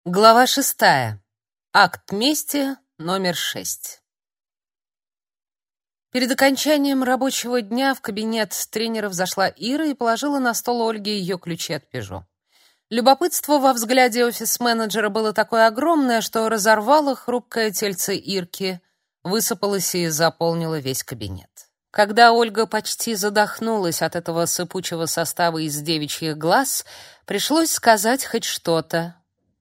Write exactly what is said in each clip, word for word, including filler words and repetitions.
Глава шестая. Акт мести номер шесть. Перед окончанием рабочего дня в кабинет тренеров зашла Ира и положила на стол Ольге ее ключи от «Пежо». Любопытство во взгляде офис-менеджера было такое огромное, что разорвало хрупкое тельце Ирки, высыпалось и заполнило весь кабинет. Когда Ольга почти задохнулась от этого сыпучего состава из девичьих глаз, пришлось сказать хоть что-то.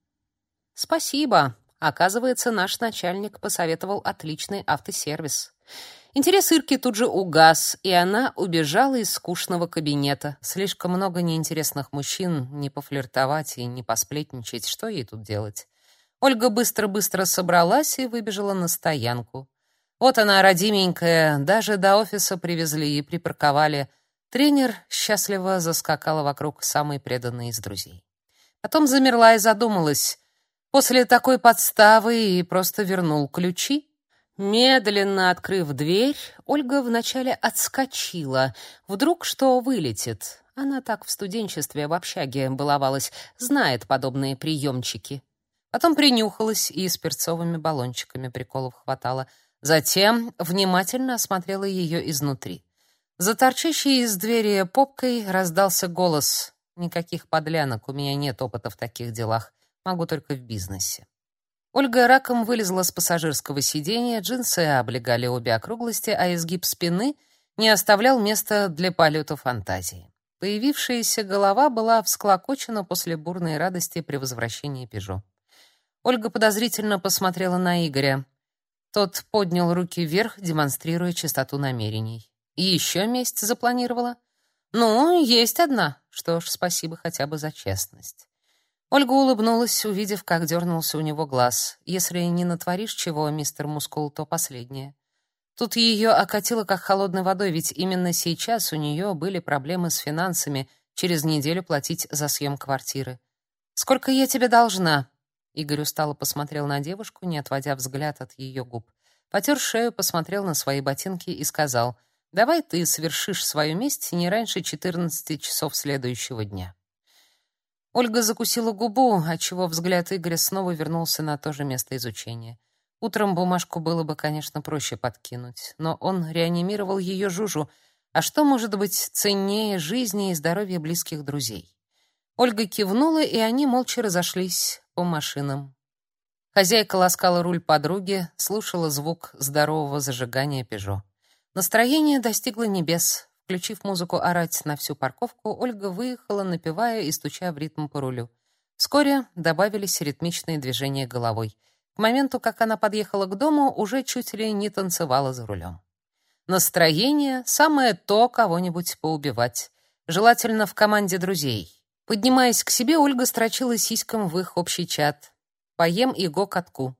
«Спасибо. Оказывается, наш начальник посоветовал отличный автосервис». Интерес Ирки тут же угас, и она убежала из скучного кабинета. Слишком много неинтересных мужчин, не пофлиртовать и не посплетничать. Что ей тут делать? Ольга быстро-быстро собралась и выбежала на стоянку. Вот она, родименькая, даже до офиса привезли и припарковали. Тренер счастливо заскакала вокруг самой преданной из друзей. Потом замерла и задумалась. После такой подставы и просто вернул ключи. Медленно открыв дверь, Ольга вначале отскочила. Вдруг что вылетит. Она так в студенчестве в общаге баловалась, знает подобные приемчики. Потом принюхалась и с перцовыми баллончиками приколов хватало. Затем внимательно осмотрела ее изнутри. За торчащей из двери попкой раздался голос: «Никаких подлянок, у меня нет опыта в таких делах. Могу только в бизнесе». Ольга раком вылезла с пассажирского сиденья, джинсы облегали обе округлости, а изгиб спины не оставлял места для полета фантазии. Появившаяся голова была всклокочена после бурной радости при возвращении «Пежо». Ольга подозрительно посмотрела на Игоря. Тот поднял руки вверх, демонстрируя чистоту намерений. «И еще месть запланировала?» «Ну, есть одна. Что ж, спасибо хотя бы за честность». Ольга улыбнулась, увидев, как дернулся у него глаз. Если не натворишь чего, мистер Мускул, то последнее. Тут ее окатило как холодной водой, ведь именно сейчас у нее были проблемы с финансами, через неделю платить за съем квартиры. «Сколько я тебе должна?» Игорь устало посмотрел на девушку, не отводя взгляд от ее губ. Потер шею, посмотрел на свои ботинки и сказал: «Давай ты совершишь свою месть не раньше четырнадцати часов следующего дня». Ольга закусила губу, отчего взгляд Игоря снова вернулся на то же место изучения. Утром бумажку было бы, конечно, проще подкинуть, но он реанимировал ее Жужу. А что может быть ценнее жизни и здоровья близких друзей? Ольга кивнула, и они молча разошлись по машинам. Хозяйка ласкала руль подруги, слушала звук здорового зажигания «Пежо». Настроение достигло небес. Включив музыку орать на всю парковку, Ольга выехала, напевая и стуча в ритм по рулю. Вскоре добавились ритмичные движения головой. К моменту, как она подъехала к дому, уже чуть ли не танцевала за рулем. Настроение — самое то кого-нибудь поубивать. Желательно в команде друзей. Поднимаясь к себе, Ольга строчила сиськом в их общий чат. «Поем и го катку».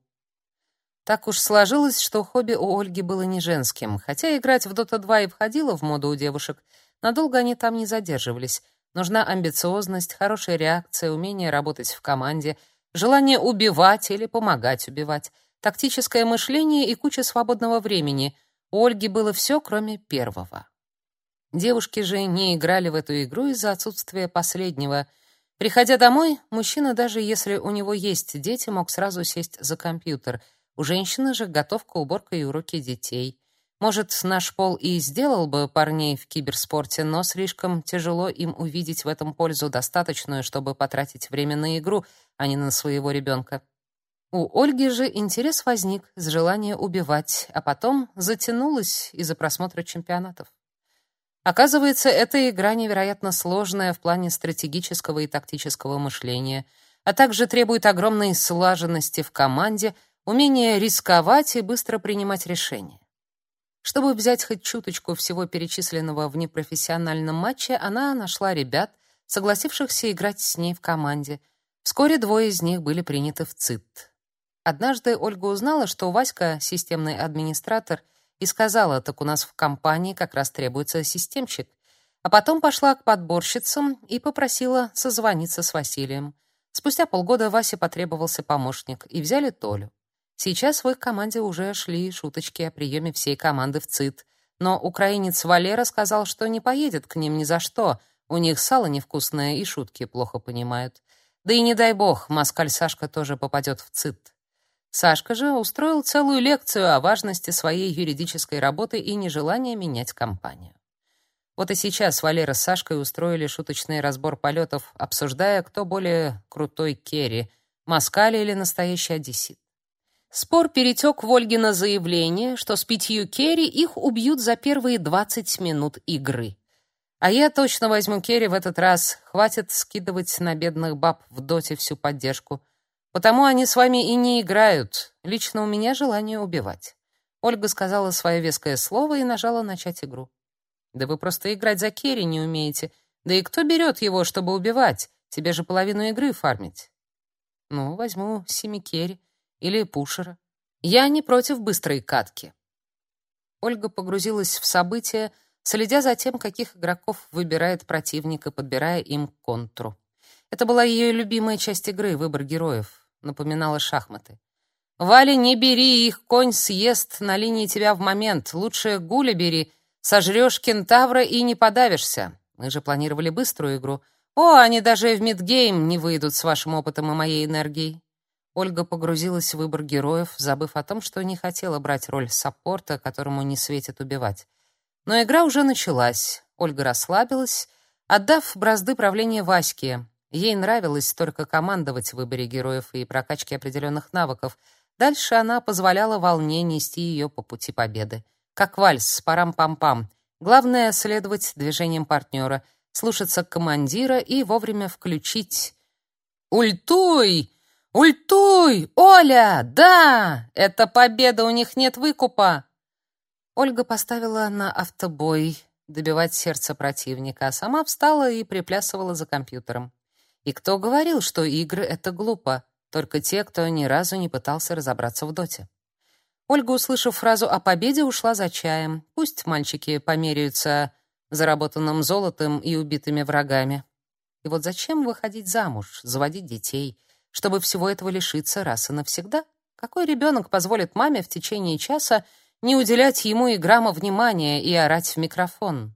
Так уж сложилось, что хобби у Ольги было не женским. Хотя играть в Дота два и входило в моду у девушек, надолго они там не задерживались. Нужна амбициозность, хорошая реакция, умение работать в команде, желание убивать или помогать убивать, тактическое мышление и куча свободного времени. У Ольги было все, кроме первого. Девушки же не играли в эту игру из-за отсутствия последнего. Приходя домой, мужчина, даже если у него есть дети, мог сразу сесть за компьютер. У женщины же готовка, уборка и уроки детей. Может, наш пол и сделал бы парней в киберспорте, но слишком тяжело им увидеть в этом пользу достаточную, чтобы потратить время на игру, а не на своего ребенка. У Ольги же интерес возник с желания убивать, а потом затянулось из-за просмотра чемпионатов. Оказывается, эта игра невероятно сложная в плане стратегического и тактического мышления, а также требует огромной слаженности в команде, умение рисковать и быстро принимать решения. Чтобы взять хоть чуточку всего перечисленного в непрофессиональном матче, она нашла ребят, согласившихся играть с ней в команде. Вскоре двое из них были приняты в ЦИТ. Однажды Ольга узнала, что Васька, системный администратор, и сказала: «Так у нас в компании как раз требуется системщик». А потом пошла к подборщицам и попросила созвониться с Василием. Спустя полгода Васе потребовался помощник, и взяли Толю. Сейчас в их команде уже шли шуточки о приеме всей команды в ЦИТ, но украинец Валера сказал, что не поедет к ним ни за что, у них сало невкусное и шутки плохо понимают. Да и не дай бог, москаль Сашка тоже попадет в ЦИТ. Сашка же устроил целую лекцию о важности своей юридической работы и нежелании менять компанию. Вот и сейчас Валера с Сашкой устроили шуточный разбор полетов, обсуждая, кто более крутой керри, москаль или настоящий одессит. Спор перетек в Ольгино заявление, что с пятью керри их убьют за первые двадцать минут игры. А я точно возьму керри в этот раз, хватит скидывать на бедных баб в доте всю поддержку. Потому они с вами и не играют. Лично у меня желание убивать. Ольга сказала свое веское слово и нажала начать игру. Да вы просто играть за керри не умеете. Да и кто берет его, чтобы убивать? Тебе же половину игры фармить. Ну, возьму семи керри или пушера. Я не против быстрой катки. Ольга погрузилась в события, следя за тем, каких игроков выбирает противник и подбирая им контру. Это была ее любимая часть игры — выбор героев. Напоминала шахматы. «Валя, не бери их, конь съест на линии тебя в момент. Лучше гуля бери, сожрешь кентавра и не подавишься. Мы же планировали быструю игру. О, они даже в мидгейм не выйдут с вашим опытом и моей энергией». Ольга погрузилась в выбор героев, забыв о том, что не хотела брать роль саппорта, которому не светит убивать. Но игра уже началась. Ольга расслабилась, отдав бразды правления Ваське. Ей нравилось только командовать в выборе героев и прокачке определенных навыков. Дальше она позволяла волне нести ее по пути победы. Как вальс, парам-пам-пам. Главное — следовать движениям партнера, слушаться командира и вовремя включить. «Ультуй! Ультуй! Оля! Да! Это победа, у них нет выкупа!» Ольга поставила на автобой добивать сердце противника, а сама встала и приплясывала за компьютером. И кто говорил, что игры — это глупо? Только те, кто ни разу не пытался разобраться в доте. Ольга, услышав фразу о победе, ушла за чаем. Пусть мальчики померяются заработанным золотом и убитыми врагами. И вот зачем выходить замуж, заводить детей, чтобы всего этого лишиться раз и навсегда? Какой ребенок позволит маме в течение часа не уделять ему и грамма внимания и орать в микрофон?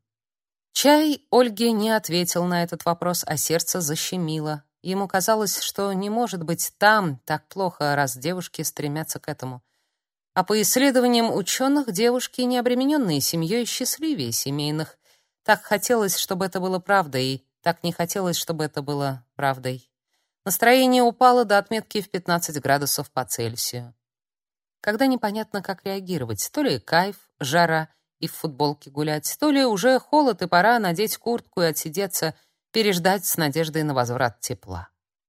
Чай Ольге не ответил на этот вопрос, а сердце защемило. Ему казалось, что не может быть там так плохо, раз девушки стремятся к этому. А по исследованиям ученых, девушки, не обремененные семьей, счастливее семейных. Так хотелось, чтобы это было правдой, так не хотелось, чтобы это было правдой. Настроение упало до отметки в пятнадцать градусов по Цельсию. Когда непонятно, как реагировать, то ли кайф, жара и в футболке гулять, то ли уже холод и пора надеть куртку и отсидеться, переждать с надеждой на возврат тепла.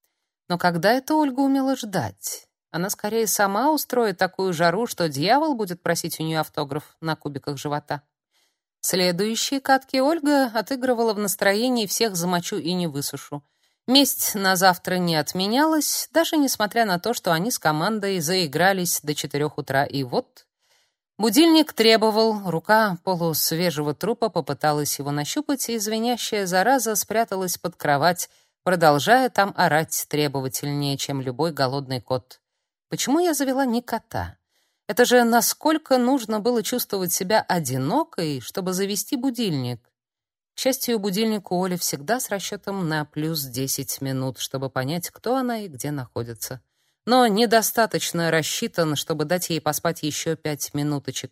Но когда это Ольга умела ждать? Она скорее сама устроит такую жару, что дьявол будет просить у нее автограф на кубиках живота. Следующие катки Ольга отыгрывала в настроении «всех замочу и не высушу». Месть на завтра не отменялась, даже несмотря на то, что они с командой заигрались до четырех утра, и вот будильник требовал, рука полусвежего трупа попыталась его нащупать, и звенящая зараза спряталась под кровать, продолжая там орать требовательнее, чем любой голодный кот. Почему я завела не кота? Это же насколько нужно было чувствовать себя одинокой, чтобы завести будильник. К счастью, будильник у Оли всегда с расчетом на плюс десять минут, чтобы понять, кто она и где находится. Но недостаточно рассчитан, чтобы дать ей поспать еще пять минуточек.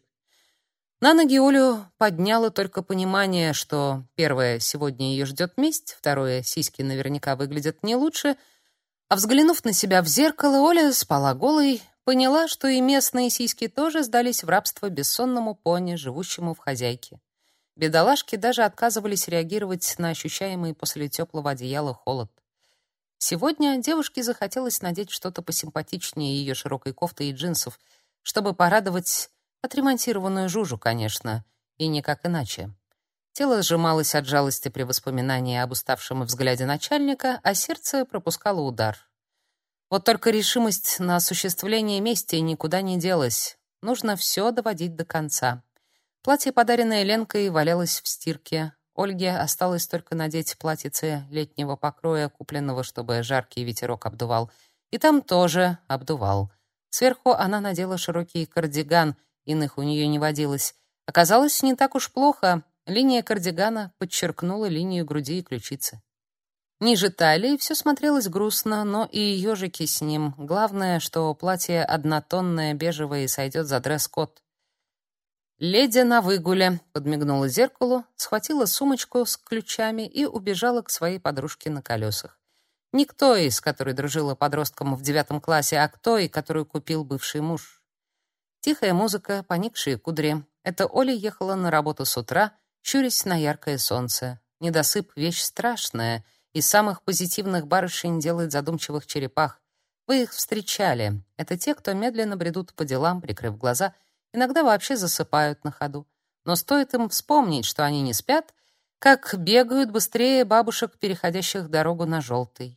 На ноги Олю подняло только понимание, что первое — сегодня ее ждет месть, второе — сиськи наверняка выглядят не лучше, а взглянув на себя в зеркало, Оля спала голой, поняла, что и местные сиськи тоже сдались в рабство бессонному пони, живущему в хозяйке. Бедолашки даже отказывались реагировать на ощущаемый после теплого одеяла холод. Сегодня девушке захотелось надеть что-то посимпатичнее ее широкой кофты и джинсов, чтобы порадовать отремонтированную Жужу, конечно, и никак иначе. Тело сжималось от жалости при воспоминании об уставшем взгляде начальника, а сердце пропускало удар. Вот только решимость на осуществление мести никуда не делась. Нужно все доводить до конца. Платье, подаренное Ленкой, валялось в стирке. Ольге осталось только надеть платьице летнего покроя, купленного, чтобы жаркий ветерок обдувал. И там тоже обдувал. Сверху она надела широкий кардиган, иных у нее не водилось. Оказалось, не так уж плохо. Линия кардигана подчеркнула линию груди и ключицы. Ниже талии все смотрелось грустно, но и ежики с ним. Главное, что платье однотонное, бежевое и сойдет за дресс-код. «Леди на выгуле», — подмигнула зеркалу, схватила сумочку с ключами и убежала к своей подружке на колесах. Не к той, с которой дружила подростком в девятом классе, а к той, которую купил бывший муж. Тихая музыка, поникшие кудри. Это Оля ехала на работу с утра, щурясь на яркое солнце. Недосып — вещь страшная. Из самых позитивных барышень делает задумчивых черепах. Вы их встречали. Это те, кто медленно бредут по делам, прикрыв глаза, иногда вообще засыпают на ходу. Но стоит им вспомнить, что они не спят, как бегают быстрее бабушек, переходящих дорогу на желтый.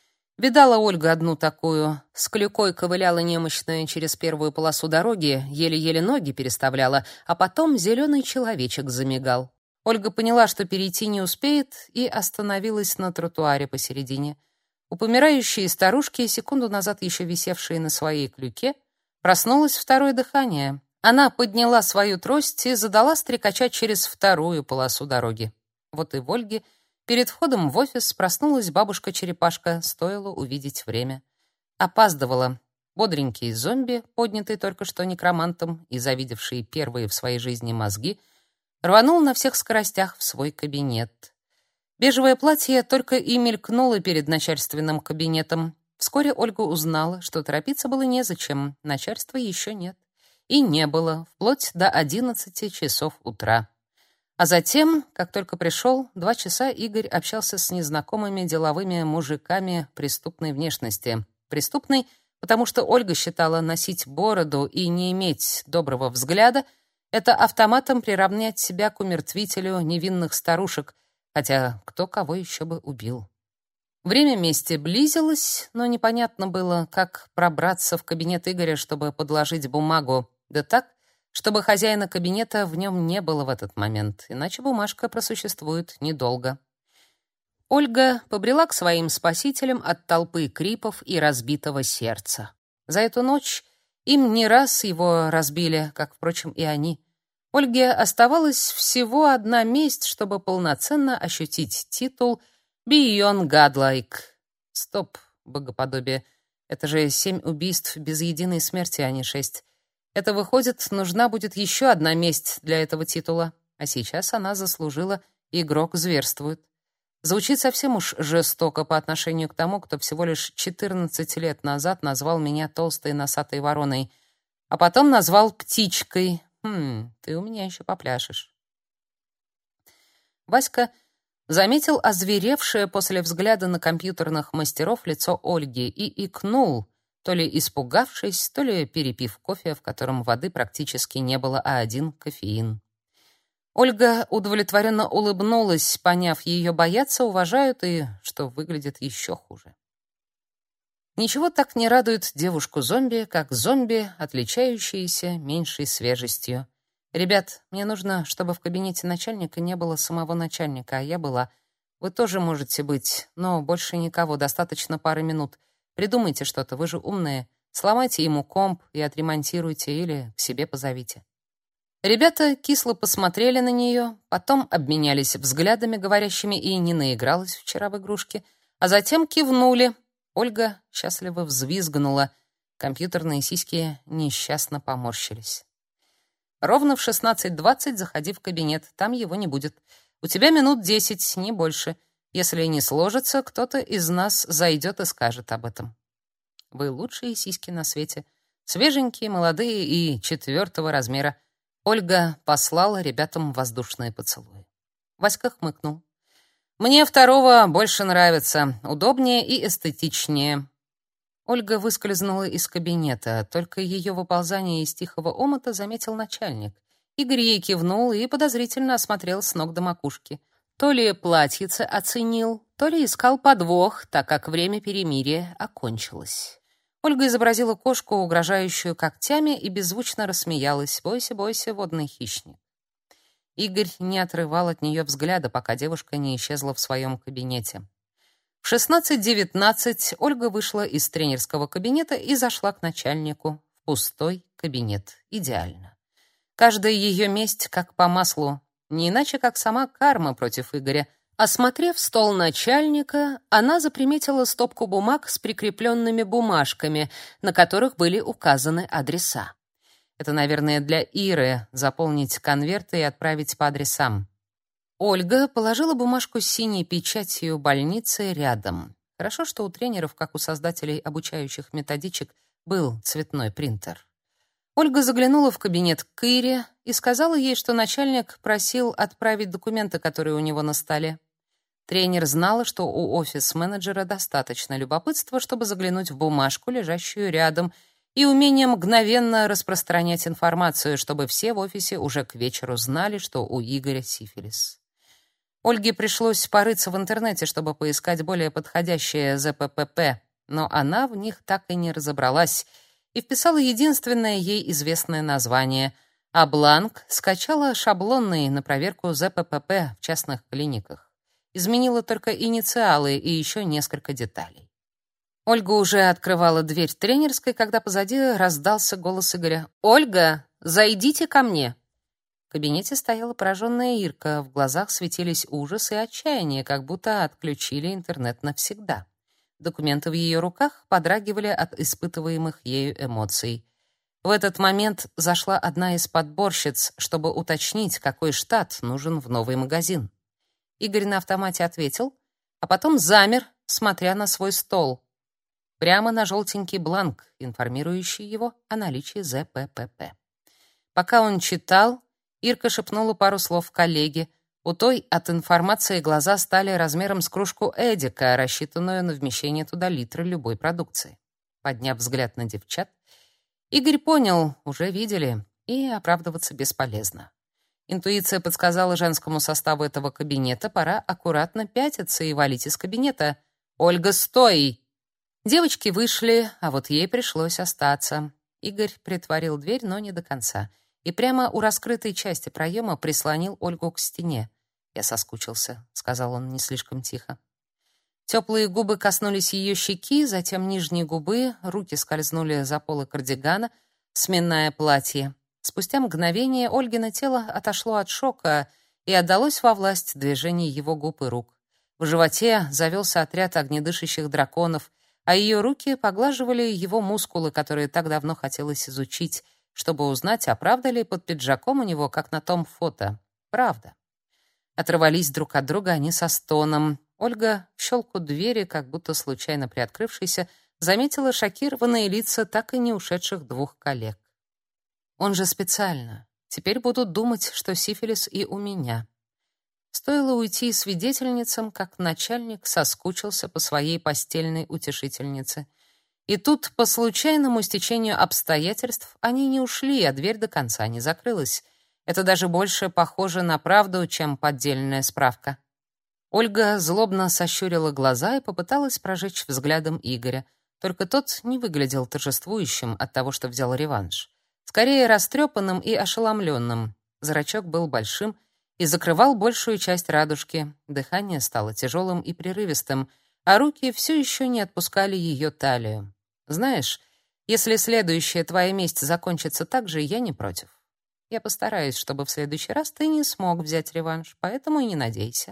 Видала Ольга одну такую. С клюкой ковыляла немощная через первую полосу дороги, еле-еле ноги переставляла, а потом зеленый человечек замигал. Ольга поняла, что перейти не успеет, и остановилась на тротуаре посередине. У помирающей старушки, секунду назад еще висевшей на своей клюке, проснулось второе дыхание. Она подняла свою трость и задала стрекача через вторую полосу дороги. Вот и в Ольге перед входом в офис проснулась бабушка-черепашка, стоило увидеть время. Опаздывала. Бодренький зомби, поднятый только что некромантом и завидевший первые в своей жизни мозги, рванул на всех скоростях в свой кабинет. Бежевое платье только и мелькнуло перед начальственным кабинетом. Вскоре Ольга узнала, что торопиться было незачем, начальства еще нет. И не было, вплоть до одиннадцати часов утра. А затем, как только пришел, два часа Игорь общался с незнакомыми деловыми мужиками преступной внешности. Преступной, потому что Ольга считала носить бороду и не иметь доброго взгляда — это автоматом приравнять себя к умертвителю невинных старушек, хотя кто кого еще бы убил. Время мести близилось, но непонятно было, как пробраться в кабинет Игоря, чтобы подложить бумагу, да так, чтобы хозяина кабинета в нем не было в этот момент, иначе бумажка просуществует недолго. Ольга побрела к своим спасителям от толпы крипов и разбитого сердца. За эту ночь им не раз его разбили, как, впрочем, и они. Ольге оставалась всего одна месть, чтобы полноценно ощутить титул «Beyond Godlike». Стоп, богоподобие. Это же семь убийств без единой смерти, а не шесть. Это выходит, нужна будет еще одна месть для этого титула. А сейчас она заслужила «Игрок зверствует». Звучит совсем уж жестоко по отношению к тому, кто всего лишь четырнадцать лет назад назвал меня толстой носатой вороной, а потом назвал птичкой. Хм, ты у меня еще попляшешь. Васька заметил озверевшее после взгляда на компьютерных мастеров лицо Ольги и икнул, то ли испугавшись, то ли перепив кофе, в котором воды практически не было, а один кофеин. Ольга удовлетворенно улыбнулась, поняв, ее боятся, уважают и, что выглядит еще хуже. Ничего так не радует девушку-зомби, как зомби, отличающиеся меньшей свежестью. «Ребят, мне нужно, чтобы в кабинете начальника не было самого начальника, а я была. Вы тоже можете быть, но больше никого, достаточно пары минут. Придумайте что-то, вы же умные. Сломайте ему комп и отремонтируйте или к себе позовите». Ребята кисло посмотрели на нее, потом обменялись взглядами, говорящими «и не наигралась вчера в игрушки», а затем кивнули. Ольга счастливо взвизгнула. Компьютерные сиськи несчастно поморщились. «Ровно в шестнадцать двадцать заходи в кабинет, там его не будет. У тебя минут десять, не больше. Если не сложится, кто-то из нас зайдет и скажет об этом. Вы лучшие сиськи на свете. Свеженькие, молодые и четвертого размера». Ольга послала ребятам воздушные поцелуи. Васька хмыкнул. «Мне второго больше нравится, удобнее и эстетичнее». Ольга выскользнула из кабинета, только ее выползание из тихого омута заметил начальник. Игорь ей кивнул и подозрительно осмотрел с ног до макушки. То ли платьице оценил, то ли искал подвох, так как время перемирия окончилось. Ольга изобразила кошку, угрожающую когтями, и беззвучно рассмеялась. «Бойся, бойся, водный хищник». Игорь не отрывал от нее взгляда, пока девушка не исчезла в своем кабинете. В шестнадцать девятнадцать Ольга вышла из тренерского кабинета и зашла к начальнику. В пустой кабинет. Идеально. Каждая ее месть как по маслу. Не иначе, как сама карма против Игоря. Осмотрев стол начальника, она заприметила стопку бумаг с прикрепленными бумажками, на которых были указаны адреса. Это, наверное, для Иры — заполнить конверты и отправить по адресам. Ольга положила бумажку с синей печатью больницы рядом. Хорошо, что у тренеров, как у создателей обучающих методичек, был цветной принтер. Ольга заглянула в кабинет к Ире и сказала ей, что начальник просил отправить документы, которые у него на столе. Тренер знала, что у офис-менеджера достаточно любопытства, чтобы заглянуть в бумажку, лежащую рядом, и умения мгновенно распространять информацию, чтобы все в офисе уже к вечеру знали, что у Игоря сифилис. Ольге пришлось порыться в интернете, чтобы поискать более подходящие зэ пэ пэ пэ, но она в них так и не разобралась и вписала единственное ей известное название, а бланк скачала шаблонный на проверку зэ пэ пэ пэ в частных клиниках. Изменила только инициалы и еще несколько деталей. Ольга уже открывала дверь тренерской, когда позади раздался голос Игоря. «Ольга, зайдите ко мне!» В кабинете стояла пораженная Ирка, в глазах светились ужас и отчаяние, как будто отключили интернет навсегда. Документы в ее руках подрагивали от испытываемых ею эмоций. В этот момент зашла одна из подборщиц, чтобы уточнить, какой штат нужен в новый магазин. Игорь на автомате ответил, а потом замер, смотря на свой стол. Прямо на желтенький бланк, информирующий его о наличии зэ пэ пэ пэ. Пока он читал, Ирка шепнула пару слов коллеге. У той от информации глаза стали размером с кружку Эдика, рассчитанную на вмещение туда литра любой продукции. Подняв взгляд на девчат, Игорь понял, уже видели, и оправдываться бесполезно. Интуиция подсказала женскому составу этого кабинета, пора аккуратно пятиться и валить из кабинета. «Ольга, стой!» Девочки вышли, а вот ей пришлось остаться. Игорь притворил дверь, но не до конца, и прямо у раскрытой части проема прислонил Ольгу к стене. «Я соскучился», — сказал он не слишком тихо. Теплые губы коснулись ее щеки, затем нижней губы, руки скользнули за полы кардигана, сминая платье. Спустя мгновение Ольгино тело отошло от шока и отдалось во власть движений его губ и рук. В животе завелся отряд огнедышащих драконов, а ее руки поглаживали его мускулы, которые так давно хотелось изучить, чтобы узнать, а правда ли под пиджаком у него, как на том фото. Правда. Оторвались друг от друга они со стоном. Ольга в щелку двери, как будто случайно приоткрывшейся, заметила шокированные лица так и не ушедших двух коллег. Он же специально. Теперь будут думать, что сифилис и у меня. Стоило уйти свидетельницам, как начальник соскучился по своей постельной утешительнице. И тут, по случайному стечению обстоятельств, они не ушли, а дверь до конца не закрылась. Это даже больше похоже на правду, чем поддельная справка. Ольга злобно сощурила глаза и попыталась прожечь взглядом Игоря. Только тот не выглядел торжествующим от того, что взял реванш. Скорее растрепанным и ошеломленным. Зрачок был большим и закрывал большую часть радужки. Дыхание стало тяжелым и прерывистым, а руки все еще не отпускали ее талию. «Знаешь, если следующая твоя месть закончится так же, я не против. Я постараюсь, чтобы в следующий раз ты не смог взять реванш, поэтому и не надейся».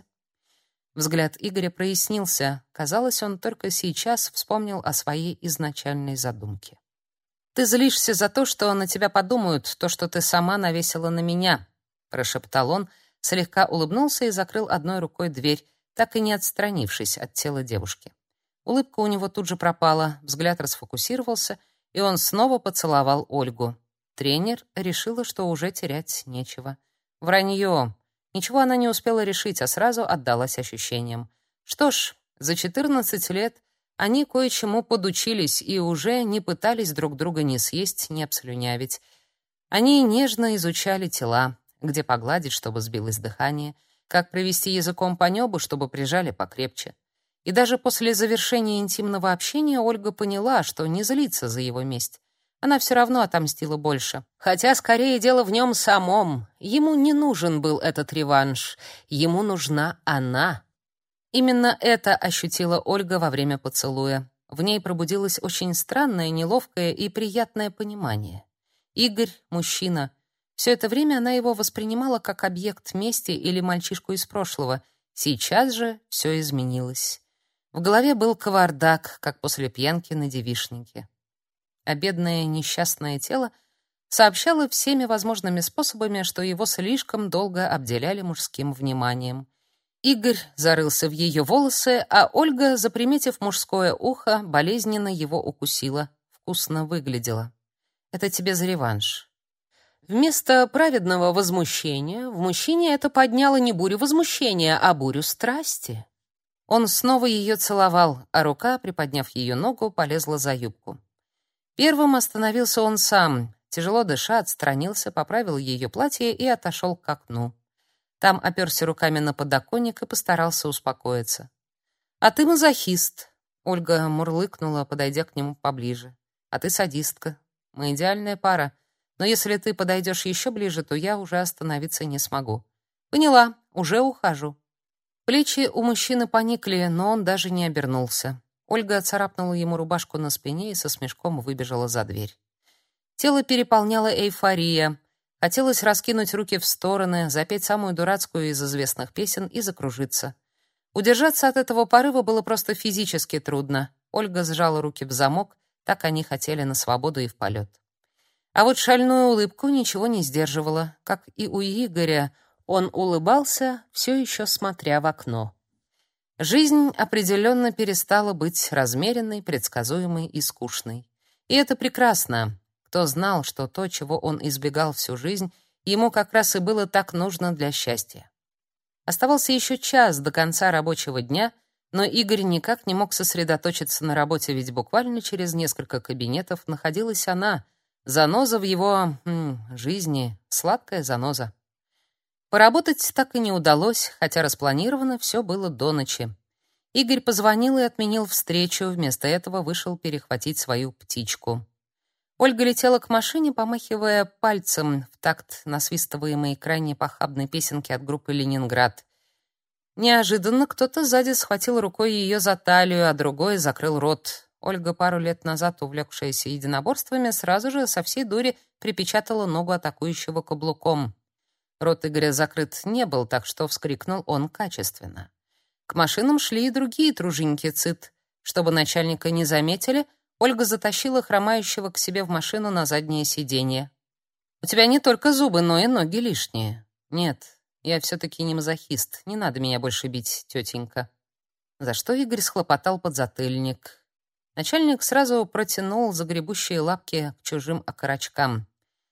Взгляд Игоря прояснился. Казалось, он только сейчас вспомнил о своей изначальной задумке. «Ты злишься за то, что на тебя подумают, то, что ты сама навесила на меня», — прошептал он, слегка улыбнулся и закрыл одной рукой дверь, так и не отстранившись от тела девушки. Улыбка у него тут же пропала, взгляд расфокусировался, и он снова поцеловал Ольгу. Тренер решила, что уже терять нечего. Вранье. Ничего она не успела решить, а сразу отдалась ощущениям. Что ж, за четырнадцать лет они кое-чему подучились и уже не пытались друг друга ни съесть, ни обслюнявить. Они нежно изучали тела, где погладить, чтобы сбилось дыхание, как провести языком по небу, чтобы прижали покрепче. И даже после завершения интимного общения Ольга поняла, что не злится за его месть. Она все равно отомстила больше. Хотя скорее дело в нем самом. Ему не нужен был этот реванш. Ему нужна она. Именно это ощутила Ольга во время поцелуя. В ней пробудилось очень странное, неловкое и приятное понимание. Игорь — мужчина. Все это время она его воспринимала как объект мести или мальчишку из прошлого. Сейчас же все изменилось. В голове был кавардак, как после пьянки на девичнике. А бедное несчастное тело сообщало всеми возможными способами, что его слишком долго обделяли мужским вниманием. Игорь зарылся в ее волосы, а Ольга, заприметив мужское ухо, болезненно его укусила. Вкусно выглядела. Это тебе за реванш. Вместо праведного возмущения в мужчине это подняло не бурю возмущения, а бурю страсти. Он снова ее целовал, а рука, приподняв ее ногу, полезла за юбку. Первым остановился он сам, тяжело дыша, отстранился, поправил ее платье и отошел к окну. Там оперся руками на подоконник и постарался успокоиться. «А ты мазохист», — Ольга мурлыкнула, подойдя к нему поближе. «А ты садистка. Мы идеальная пара. Но если ты подойдешь еще ближе, то я уже остановиться не смогу». «Поняла, уже ухожу». Плечи у мужчины поникли, но он даже не обернулся. Ольга царапнула ему рубашку на спине и со смешком выбежала за дверь. Тело переполняла эйфория. Хотелось раскинуть руки в стороны, запеть самую дурацкую из известных песен и закружиться. Удержаться от этого порыва было просто физически трудно. Ольга сжала руки в замок, так они хотели на свободу и в полет. А вот шальную улыбку ничего не сдерживала. Как и у Игоря, он улыбался, все еще смотря в окно. Жизнь определенно перестала быть размеренной, предсказуемой и скучной. И это прекрасно. Кто знал, что то, чего он избегал всю жизнь, ему как раз и было так нужно для счастья. Оставался еще час до конца рабочего дня, но Игорь никак не мог сосредоточиться на работе, ведь буквально через несколько кабинетов находилась она, заноза в его м, жизни, сладкая заноза. Поработать так и не удалось, хотя распланировано все было до ночи. Игорь позвонил и отменил встречу, вместо этого вышел перехватить свою птичку. Ольга летела к машине, помахивая пальцем в такт насвистываемой крайне похабной песенки от группы «Ленинград». Неожиданно кто-то сзади схватил рукой ее за талию, а другой закрыл рот. Ольга, пару лет назад увлекшаяся единоборствами, сразу же со всей дури припечатала ногу атакующего каблуком. Рот Игоря закрыт не был, так что вскрикнул он качественно. К машинам шли и другие труженики ЦИТ. Чтобы начальника не заметили, Ольга затащила хромающего к себе в машину на заднее сиденье. «У тебя не только зубы, но и ноги лишние». «Нет, я все-таки не мазохист. Не надо меня больше бить, тетенька». За что Игорь схлопотал подзатыльник. Начальник сразу протянул загребущие лапки к чужим окорочкам.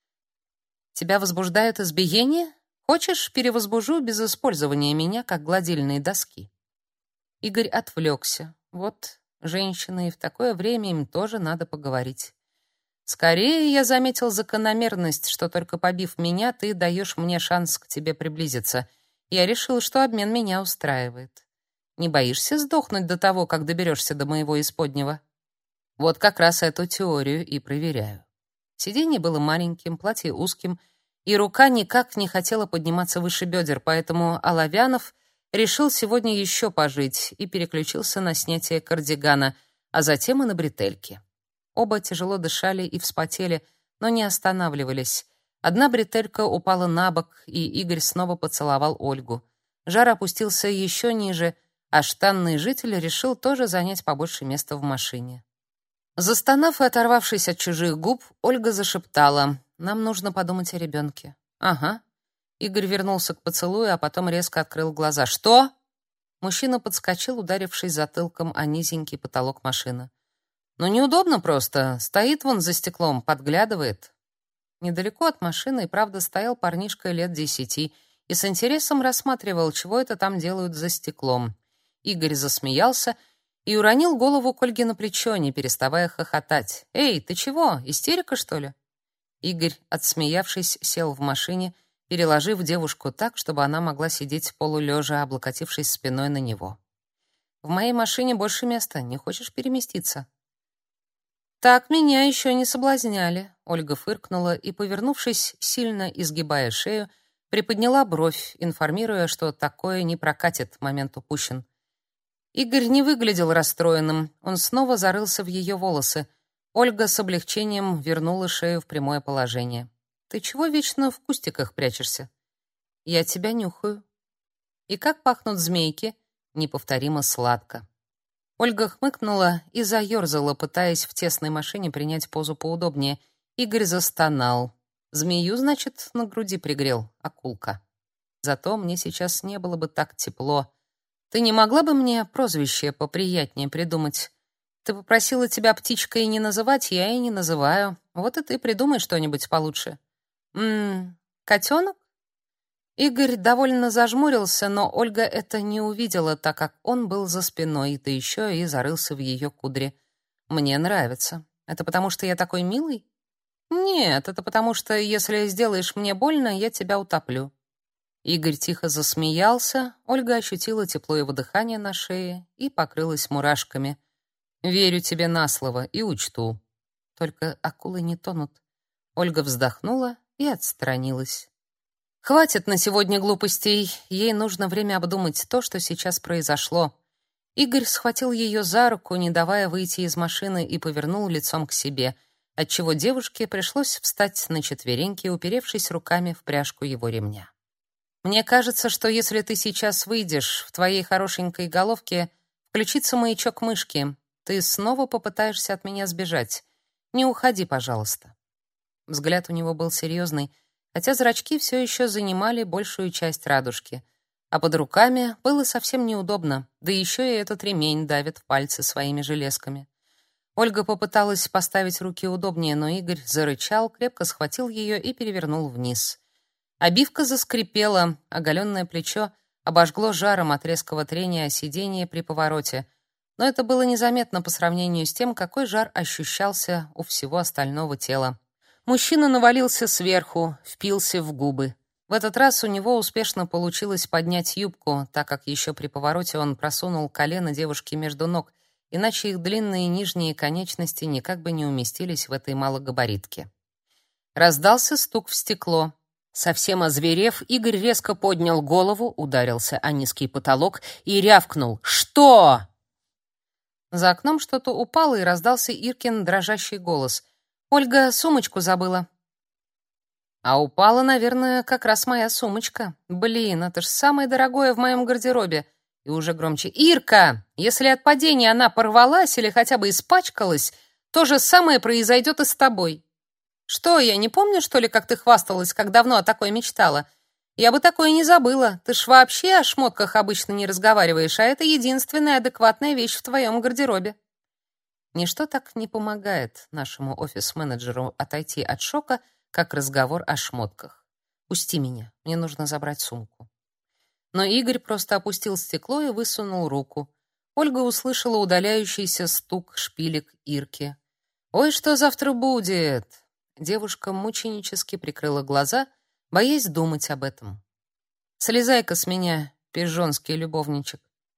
«Тебя возбуждают избиения? Хочешь, перевозбужу без использования меня, как гладильные доски?» Игорь отвлекся. Вот женщины, и в такое время им тоже надо поговорить. Скорее я заметил закономерность, что только побив меня, ты даешь мне шанс к тебе приблизиться. Я решил, что обмен меня устраивает. Не боишься сдохнуть до того, как доберешься до моего исподнего? Вот как раз эту теорию и проверяю. Сиденье было маленьким, платье узким, и рука никак не хотела подниматься выше бедер, поэтому Оловянов решил сегодня еще пожить и переключился на снятие кардигана, а затем и на бретельки. Оба тяжело дышали и вспотели, но не останавливались. Одна бретелька упала на бок, и Игорь снова поцеловал Ольгу. Жар опустился еще ниже, а штанный житель решил тоже занять побольше места в машине. Застонав и оторвавшись от чужих губ, Ольга зашептала: «Нам нужно подумать о ребенке». «Ага». Игорь вернулся к поцелую, а потом резко открыл глаза. «Что?» Мужчина подскочил, ударившись затылком о низенький потолок машины. «Ну, неудобно просто. Стоит вон за стеклом, подглядывает». Недалеко от машины и правда стоял парнишка лет десяти и с интересом рассматривал, чего это там делают за стеклом. Игорь засмеялся и уронил голову к Ольге на плечо, не переставая хохотать. «Эй, ты чего, истерика, что ли?» Игорь, отсмеявшись, сел в машине, переложив девушку так, чтобы она могла сидеть полулежа, облокотившись спиной на него. «В моей машине больше места. Не хочешь переместиться?» «Так меня еще не соблазняли», — Ольга фыркнула и, повернувшись, сильно изгибая шею, приподняла бровь, информируя, что такое не прокатит, момент упущен. Игорь не выглядел расстроенным, он снова зарылся в ее волосы. Ольга с облегчением вернула шею в прямое положение. «Ты чего вечно в кустиках прячешься?» «Я тебя нюхаю». И как пахнут змейки? Неповторимо сладко. Ольга хмыкнула и заёрзала, пытаясь в тесной машине принять позу поудобнее. Игорь застонал. Змею, значит, на груди пригрел, акулка. Зато мне сейчас не было бы так тепло. Ты не могла бы мне прозвище поприятнее придумать? Ты попросила тебя птичкой не называть, я и не называю. Вот и ты придумай что-нибудь получше. М, котенок? Игорь довольно зажмурился, но Ольга это не увидела, так как он был за спиной, да еще и зарылся в ее кудри. Мне нравится. Это потому, что я такой милый? Нет, это потому, что если сделаешь мне больно, я тебя утоплю. Игорь тихо засмеялся, Ольга ощутила тепло его дыхания на шее и покрылась мурашками. Верю тебе на слово и учту. Только акулы не тонут. Ольга вздохнула и отстранилась. Хватит на сегодня глупостей. Ей нужно время обдумать то, что сейчас произошло. Игорь схватил ее за руку, не давая выйти из машины, и повернул лицом к себе, отчего девушке пришлось встать на четвереньки, уперевшись руками в пряжку его ремня. Мне кажется, что если ты сейчас выйдешь, в твоей хорошенькой головке включится маячок мышки. Ты снова попытаешься от меня сбежать. Не уходи, пожалуйста. Взгляд у него был серьезный, хотя зрачки все еще занимали большую часть радужки. А под руками было совсем неудобно, да еще и этот ремень давит в пальцы своими железками. Ольга попыталась поставить руки удобнее, но Игорь зарычал, крепко схватил ее и перевернул вниз. Обивка заскрипела, оголенное плечо обожгло жаром от резкого трения о сиденье при повороте, но это было незаметно по сравнению с тем, какой жар ощущался у всего остального тела. Мужчина навалился сверху, впился в губы. В этот раз у него успешно получилось поднять юбку, так как еще при повороте он просунул колено девушки между ног, иначе их длинные нижние конечности никак бы не уместились в этой малогабаритке. Раздался стук в стекло. Совсем озверев, Игорь резко поднял голову, ударился о низкий потолок и рявкнул: «Что?» За окном что-то упало, и раздался Иркин дрожащий голос. «Ольга сумочку забыла». А упала, наверное, как раз моя сумочка. Блин, это ж самое дорогое в моем гардеробе. И уже громче: «Ирка, если от падения она порвалась или хотя бы испачкалась, то же самое произойдет и с тобой». «Что, я не помню, что ли, как ты хвасталась, как давно о такой мечтала? Я бы такое не забыла. Ты ж вообще о шмотках обычно не разговариваешь, а это единственная адекватная вещь в твоем гардеробе». Ничто так не помогает нашему офис-менеджеру отойти от шока, как разговор о шмотках. «Пусти меня, мне нужно забрать сумку». Но Игорь просто опустил стекло и высунул руку. Ольга услышала удаляющийся стук шпилек Ирки. «Ой, что завтра будет?» Девушка мученически прикрыла глаза, боясь думать об этом. «Слезай-ка с меня, пижонский любовничек».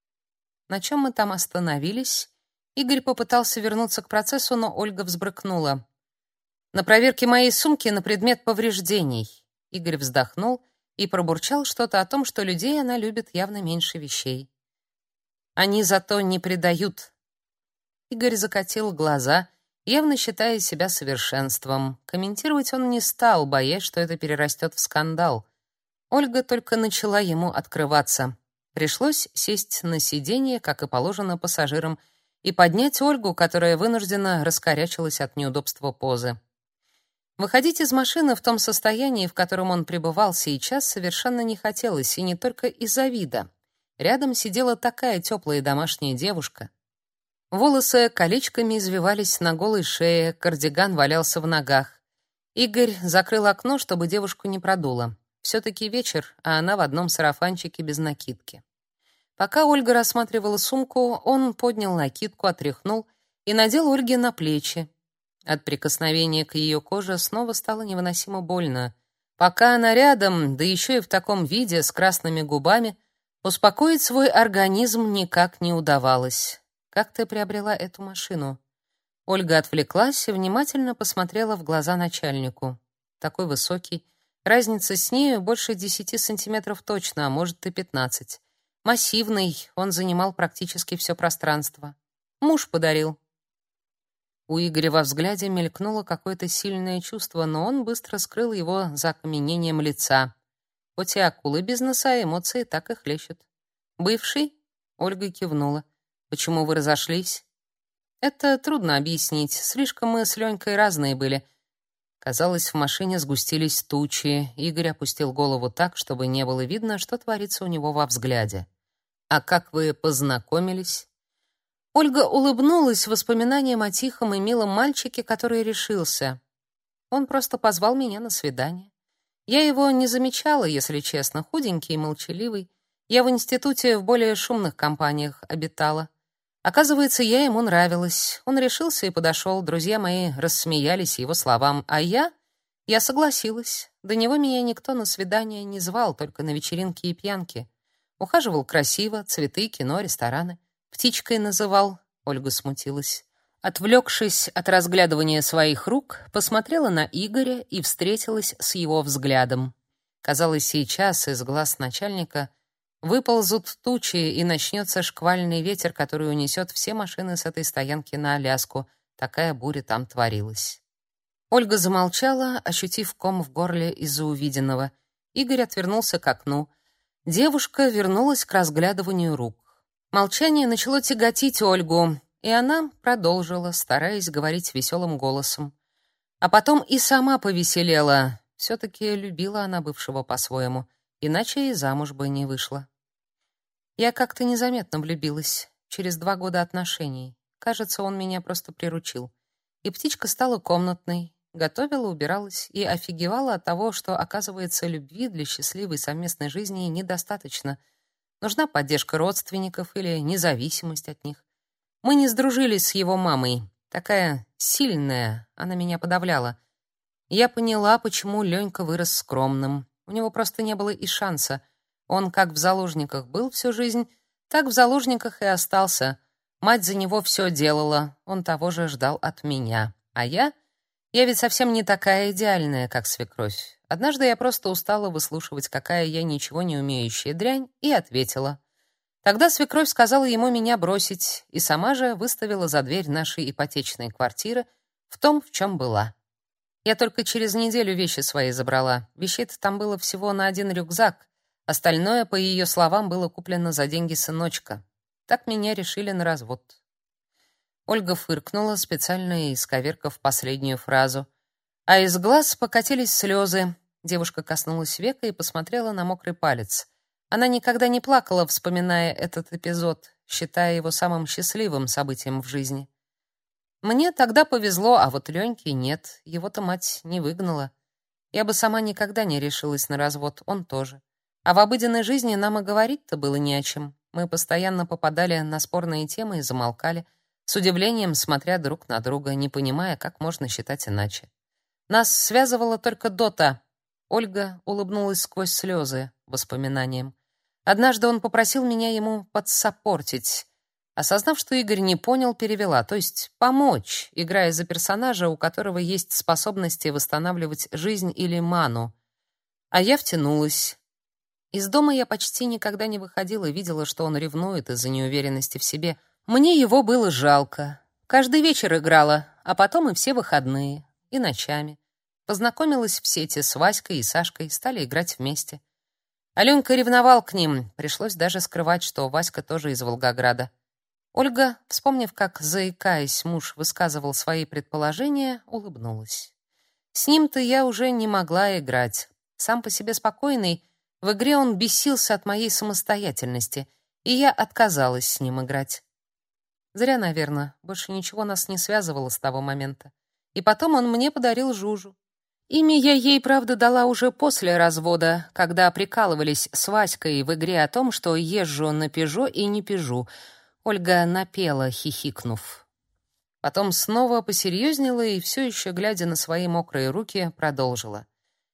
На чем мы там остановились? Игорь попытался вернуться к процессу, но Ольга взбрыкнула. «На проверке моей сумки на предмет повреждений». Игорь вздохнул и пробурчал что-то о том, что людей она любит явно меньше вещей. «Они зато не предают». Игорь закатил глаза, явно считая себя совершенством. Комментировать он не стал, боясь, что это перерастет в скандал. Ольга только начала ему открываться. Пришлось сесть на сиденье, как и положено пассажирам, и поднять Ольгу, которая вынужденно раскорячилась от неудобства позы. Выходить из машины в том состоянии, в котором он пребывал сейчас, совершенно не хотелось, и не только из-за вида. Рядом сидела такая теплая домашняя девушка. Волосы колечками извивались на голой шее, кардиган валялся в ногах. Игорь закрыл окно, чтобы девушку не продуло. Все-таки вечер, а она в одном сарафанчике без накидки. Пока Ольга рассматривала сумку, он поднял накидку, отряхнул и надел Ольге на плечи. От прикосновения к ее коже снова стало невыносимо больно. Пока она рядом, да еще и в таком виде, с красными губами, успокоить свой организм никак не удавалось. «Как ты приобрела эту машину?» Ольга отвлеклась и внимательно посмотрела в глаза начальнику. Такой высокий. Разница с нею больше десяти сантиметров точно, а может и пятнадцать. Массивный, он занимал практически все пространство. Муж подарил. У Игоря во взгляде мелькнуло какое-то сильное чувство, но он быстро скрыл его за окаменением лица. Хоть и акулы бизнеса, а эмоции так и хлещут. Бывший? Ольга кивнула. Почему вы разошлись? Это трудно объяснить. Слишком мы с Ленькой разные были. Казалось, в машине сгустились тучи. Игорь опустил голову так, чтобы не было видно, что творится у него во взгляде. А как вы познакомились? Ольга улыбнулась воспоминаниям о тихом и милом мальчике, который решился. Он просто позвал меня на свидание. Я его не замечала, если честно, худенький и молчаливый. Я в институте в более шумных компаниях обитала. Оказывается, я ему нравилась. Он решился и подошел. Друзья мои рассмеялись его словам, а я... Я согласилась. До него меня никто на свидание не звал, только на вечеринки и пьянки. Ухаживал красиво, цветы, кино, рестораны. Птичкой называл. Ольга смутилась. Отвлекшись от разглядывания своих рук, посмотрела на Игоря и встретилась с его взглядом. Казалось, сейчас из глаз начальника выползут тучи и начнется шквальный ветер, который унесет все машины с этой стоянки на Аляску. Такая буря там творилась. Ольга замолчала, ощутив ком в горле из-за увиденного. Игорь отвернулся к окну. Девушка вернулась к разглядыванию рук. Молчание начало тяготить Ольгу, и она продолжила, стараясь говорить веселым голосом. А потом и сама повеселела. Все-таки любила она бывшего по-своему, иначе и замуж бы не вышла. Я как-то незаметно влюбилась, через два года отношений. Кажется, он меня просто приручил. И птичка стала комнатной, готовила, убиралась и офигевала от того, что, оказывается, любви для счастливой совместной жизни недостаточно. Нужна поддержка родственников или независимость от них. Мы не сдружились с его мамой. Такая сильная, она меня подавляла. Я поняла, почему Ленька вырос скромным. У него просто не было и шанса. Он как в заложниках был всю жизнь, так в заложниках и остался. Мать за него все делала, он того же ждал от меня. А я? Я ведь совсем не такая идеальная, как свекровь. Однажды я просто устала выслушивать, какая я ничего не умеющая дрянь, и ответила. Тогда свекровь сказала ему меня бросить, и сама же выставила за дверь нашей ипотечной квартиры в том, в чем была. Я только через неделю вещи свои забрала. Вещей-то там было всего на один рюкзак. Остальное, по ее словам, было куплено за деньги сыночка. Так меня решили на развод. Ольга фыркнула, специально исковеркав последнюю фразу. А из глаз покатились слезы. Девушка коснулась века и посмотрела на мокрый палец. Она никогда не плакала, вспоминая этот эпизод, считая его самым счастливым событием в жизни. Мне тогда повезло, а вот Леньке нет. Его-то мать не выгнала. Я бы сама никогда не решилась на развод, он тоже. А в обыденной жизни нам и говорить-то было не о чем. Мы постоянно попадали на спорные темы и замолкали, с удивлением смотря друг на друга, не понимая, как можно считать иначе. Нас связывало только дота. Ольга улыбнулась сквозь слезы воспоминаниям. Однажды он попросил меня ему подсаппортить. Осознав, что Игорь не понял, перевела, то есть помочь, играя за персонажа, у которого есть способности восстанавливать жизнь или ману. А я втянулась. Из дома я почти никогда не выходила, видела, что он ревнует из-за неуверенности в себе. Мне его было жалко. Каждый вечер играла, а потом и все выходные, и ночами. Познакомилась в сети с Васькой и Сашкой, стали играть вместе. Аленка ревновал к ним, пришлось даже скрывать, что Васька тоже из Волгограда. Ольга, вспомнив, как, заикаясь, муж высказывал свои предположения, улыбнулась. С ним-то я уже не могла играть. Сам по себе спокойный, в игре он бесился от моей самостоятельности, и я отказалась с ним играть. Зря, наверное, больше ничего нас не связывало с того момента. И потом он мне подарил Жужу. Имя я ей, правда, дала уже после развода, когда прикалывались с Васькой в игре о том, что езжу на Пежо и не Пежу. Ольга напела, хихикнув. Потом снова посерьезнела и все еще, глядя на свои мокрые руки, продолжила.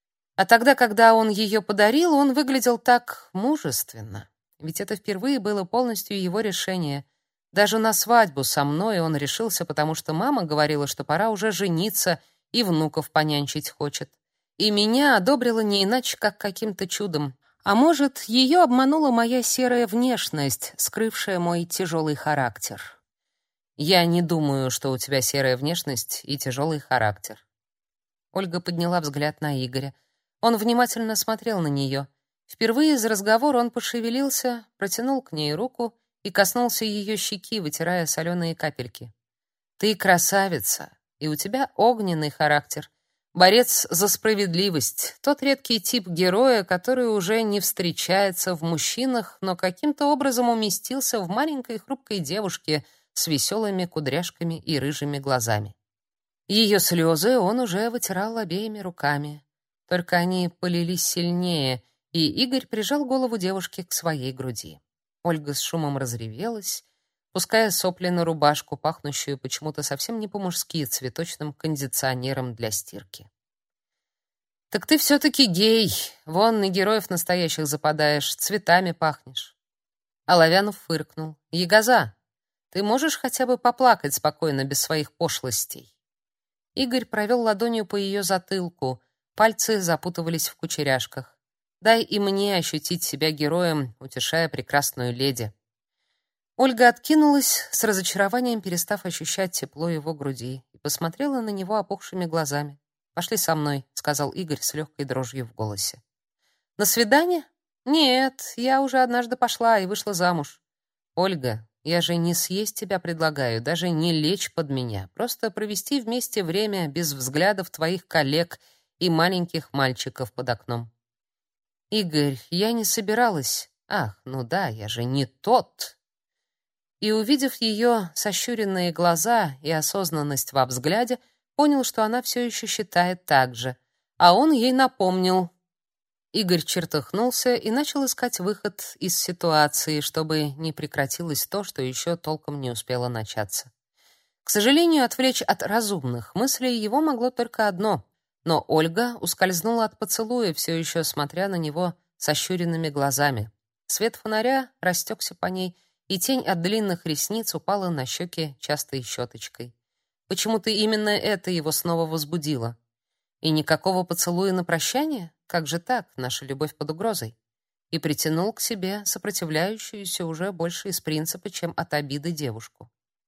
А тогда, когда он ее подарил, он выглядел так мужественно. Ведь это впервые было полностью его решение. Даже на свадьбу со мной он решился, потому что мама говорила, что пора уже жениться и внуков понянчить хочет. И меня одобрила не иначе, как каким-то чудом. А может, ее обманула моя серая внешность, скрывшая мой тяжелый характер. Я не думаю, что у тебя серая внешность и тяжелый характер. Ольга подняла взгляд на Игоря. Он внимательно смотрел на нее. Впервые за разговор он пошевелился, протянул к ней руку и коснулся ее щеки, вытирая соленые капельки. «Ты красавица, и у тебя огненный характер. Борец за справедливость, тот редкий тип героя, который уже не встречается в мужчинах, но каким-то образом уместился в маленькой хрупкой девушке с веселыми кудряшками и рыжими глазами». Ее слезы он уже вытирал обеими руками. Только они полились сильнее, и Игорь прижал голову девушки к своей груди. Ольга с шумом разревелась, пуская сопли на рубашку, пахнущую почему-то совсем не по-мужски цветочным кондиционером для стирки. «Так ты все-таки гей. Вон на героев настоящих западаешь, цветами пахнешь». Оловянов фыркнул. «Ягоза, ты можешь хотя бы поплакать спокойно, без своих пошлостей?» Игорь провел ладонью по ее затылку, пальцы запутывались в кучеряшках. «Дай и мне ощутить себя героем, утешая прекрасную леди». Ольга откинулась, с разочарованием перестав ощущать тепло его груди, и посмотрела на него опухшими глазами. «Пошли со мной», — сказал Игорь с легкой дрожью в голосе. «На свидание? Нет, я уже однажды пошла и вышла замуж». «Ольга, я же не съесть тебя предлагаю, даже не лечь под меня, просто провести вместе время без взглядов твоих коллег и маленьких мальчиков под окном». «Игорь, я не собиралась. Ах, ну да, я же не тот». И, увидев ее сощуренные глаза и осознанность во взгляде, понял, что она все еще считает так же. А он ей напомнил. Игорь чертыхнулся и начал искать выход из ситуации, чтобы не прекратилось то, что еще толком не успело начаться. К сожалению, отвлечь от разумных мыслей его могло только одно. Но Ольга ускользнула от поцелуя, все еще смотря на него сощуренными глазами. Свет фонаря растекся по ней, и тень от длинных ресниц упала на щеки частой щеточкой. Почему-то именно это его снова возбудило. И никакого поцелуя на прощание? Как же так, наша любовь под угрозой? И притянул к себе сопротивляющуюся уже больше из принципа, чем от обиды девушку.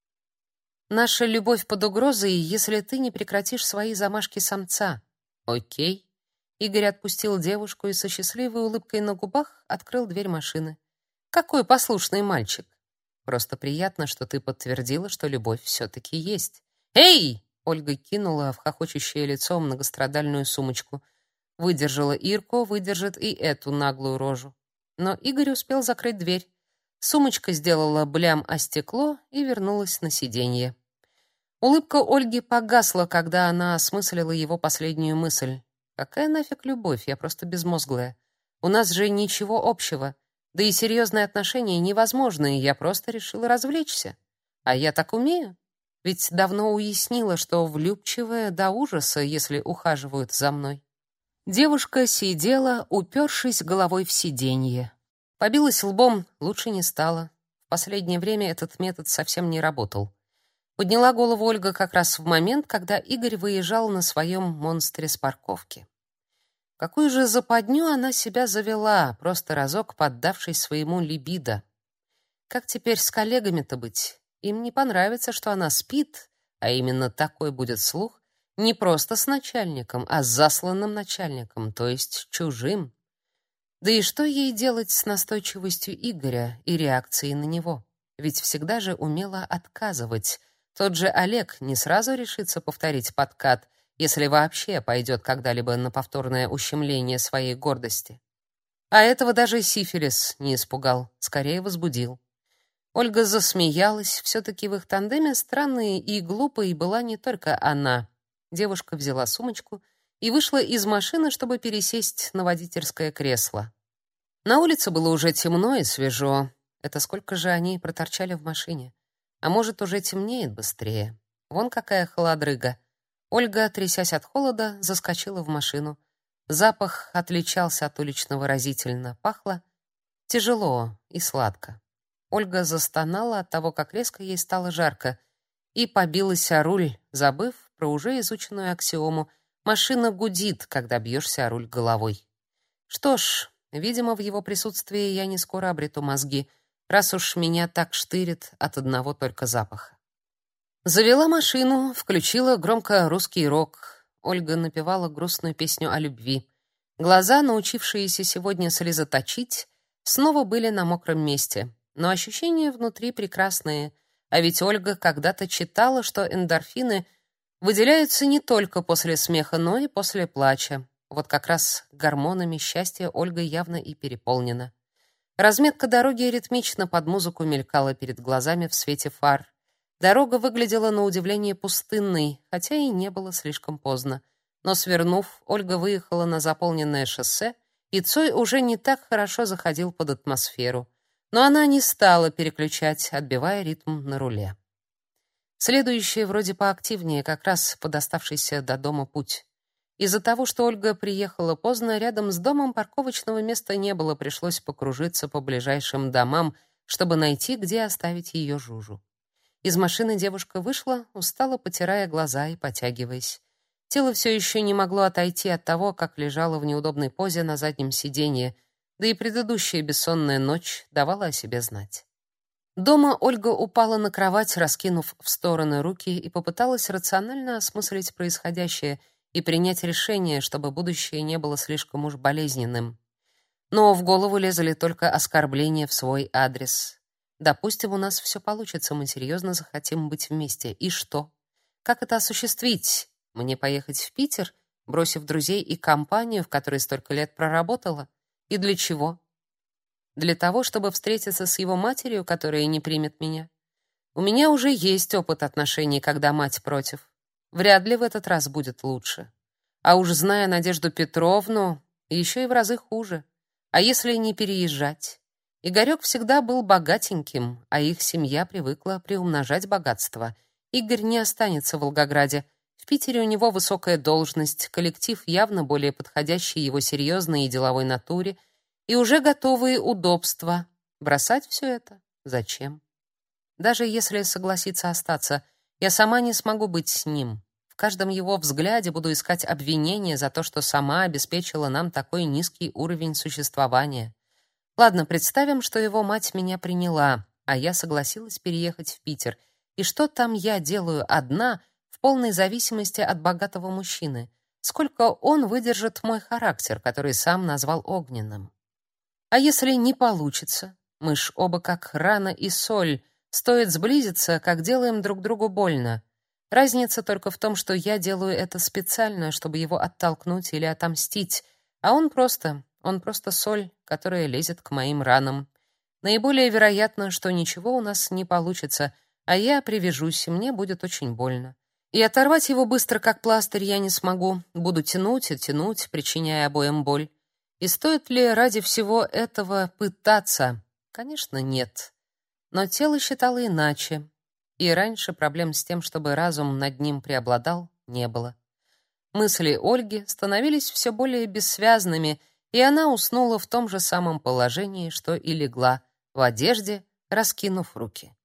Наша любовь под угрозой, если ты не прекратишь свои замашки самца. Окей. Игорь отпустил девушку и со счастливой улыбкой на губах открыл дверь машины. Какой послушный мальчик. Просто приятно, что ты подтвердила, что любовь все-таки есть. Эй! Ольга кинула в хохочущее лицо многострадальную сумочку. Выдержала Ирку, выдержит и эту наглую рожу. Но Игорь успел закрыть дверь. Сумочка сделала блям о стекло и вернулась на сиденье. Улыбка Ольги погасла, когда она осмыслила его последнюю мысль. Какая нафиг любовь, я просто безмозглая. У нас же ничего общего. Да и серьезные отношения невозможны, и я просто решила развлечься. А я так умею. Ведь давно уяснила, что влюбчивая до ужаса, если ухаживают за мной. Девушка сидела, упершись головой в сиденье. Побилась лбом, лучше не стало. В последнее время этот метод совсем не работал. Подняла голову Ольга как раз в момент, когда Игорь выезжал на своем монстре с парковки. Какую же западню она себя завела, просто разок поддавшись своему либидо. Как теперь с коллегами-то быть? Им не понравится, что она спит, а именно такой будет слух, не просто с начальником, а с засланным начальником, то есть чужим. Да и что ей делать с настойчивостью Игоря и реакцией на него? Ведь всегда же умела отказывать. Тот же Олег не сразу решится повторить подкат, если вообще пойдет когда-либо на повторное ущемление своей гордости. А этого даже сифилис не испугал, скорее возбудил. Ольга засмеялась, все-таки в их тандеме странной и глупой была не только она. Девушка взяла сумочку и вышла из машины, чтобы пересесть на водительское кресло. На улице было уже темно и свежо. Это сколько же они проторчали в машине? А может, уже темнеет быстрее. Вон какая холодрыга. Ольга, трясясь от холода, заскочила в машину. Запах отличался от уличного разительно. Пахло тяжело и сладко. Ольга застонала от того, как резко ей стало жарко, и побилась о руль, забыв про уже изученную аксиому: машина гудит, когда бьешься о руль головой. Что ж, видимо, в его присутствии я не скоро обрету мозги, раз уж меня так штырит от одного только запаха. Завела машину, включила громко русский рок. Ольга напевала грустную песню о любви. Глаза, научившиеся сегодня слезоточить, снова были на мокром месте, но ощущения внутри прекрасные, а ведь Ольга когда-то читала, что эндорфины выделяются не только после смеха, но и после плача. Вот как раз гормонами счастья Ольга явно и переполнена. Разметка дороги ритмично под музыку мелькала перед глазами в свете фар. Дорога выглядела на удивление пустынной, хотя и не было слишком поздно. Но свернув, Ольга выехала на заполненное шоссе, и Цой уже не так хорошо заходил под атмосферу. Но она не стала переключать, отбивая ритм на руле. Следующее вроде поактивнее, как раз под оставшийся до дома путь. Из-за того, что Ольга приехала поздно, рядом с домом парковочного места не было, пришлось покружиться по ближайшим домам, чтобы найти, где оставить ее Жужу. Из машины девушка вышла, устало потирая глаза и потягиваясь. Тело все еще не могло отойти от того, как лежало в неудобной позе на заднем сиденье, да и предыдущая бессонная ночь давала о себе знать. Дома Ольга упала на кровать, раскинув в стороны руки, и попыталась рационально осмыслить происходящее и принять решение, чтобы будущее не было слишком уж болезненным. Но в голову лезли только оскорбления в свой адрес. Допустим, у нас все получится, мы серьезно захотим быть вместе. И что? Как это осуществить? Мне поехать в Питер, бросив друзей и компанию, в которой столько лет проработала? И для чего? Для того, чтобы встретиться с его матерью, которая не примет меня? У меня уже есть опыт отношений, когда мать против. Вряд ли в этот раз будет лучше. А уж зная Надежду Петровну, еще и в разы хуже. А если не переезжать? Игорек всегда был богатеньким, а их семья привыкла приумножать богатство. Игорь не останется в Волгограде. В Питере у него высокая должность, коллектив явно более подходящий его серьезной и деловой натуре, и уже готовые удобства. Бросать все это? Зачем? Даже если согласиться остаться, я сама не смогу быть с ним. В каждом его взгляде буду искать обвинения за то, что сама обеспечила нам такой низкий уровень существования. Ладно, представим, что его мать меня приняла, а я согласилась переехать в Питер. И что там я делаю одна, в полной зависимости от богатого мужчины? Сколько он выдержит мой характер, который сам назвал огненным? А если не получится? Мы ж оба как рана и соль. Стоит сблизиться, как делаем друг другу больно. Разница только в том, что я делаю это специально, чтобы его оттолкнуть или отомстить, а он просто, он просто соль, которая лезет к моим ранам. Наиболее вероятно, что ничего у нас не получится, а я привяжусь, и мне будет очень больно. И оторвать его быстро, как пластырь, я не смогу. Буду тянуть и тянуть, причиняя обоим боль. И стоит ли ради всего этого пытаться? Конечно, нет. Но тело считало иначе. И раньше проблем с тем, чтобы разум над ним преобладал, не было. Мысли Ольги становились все более бессвязными, и она уснула в том же самом положении, что и легла, в одежде, раскинув руки.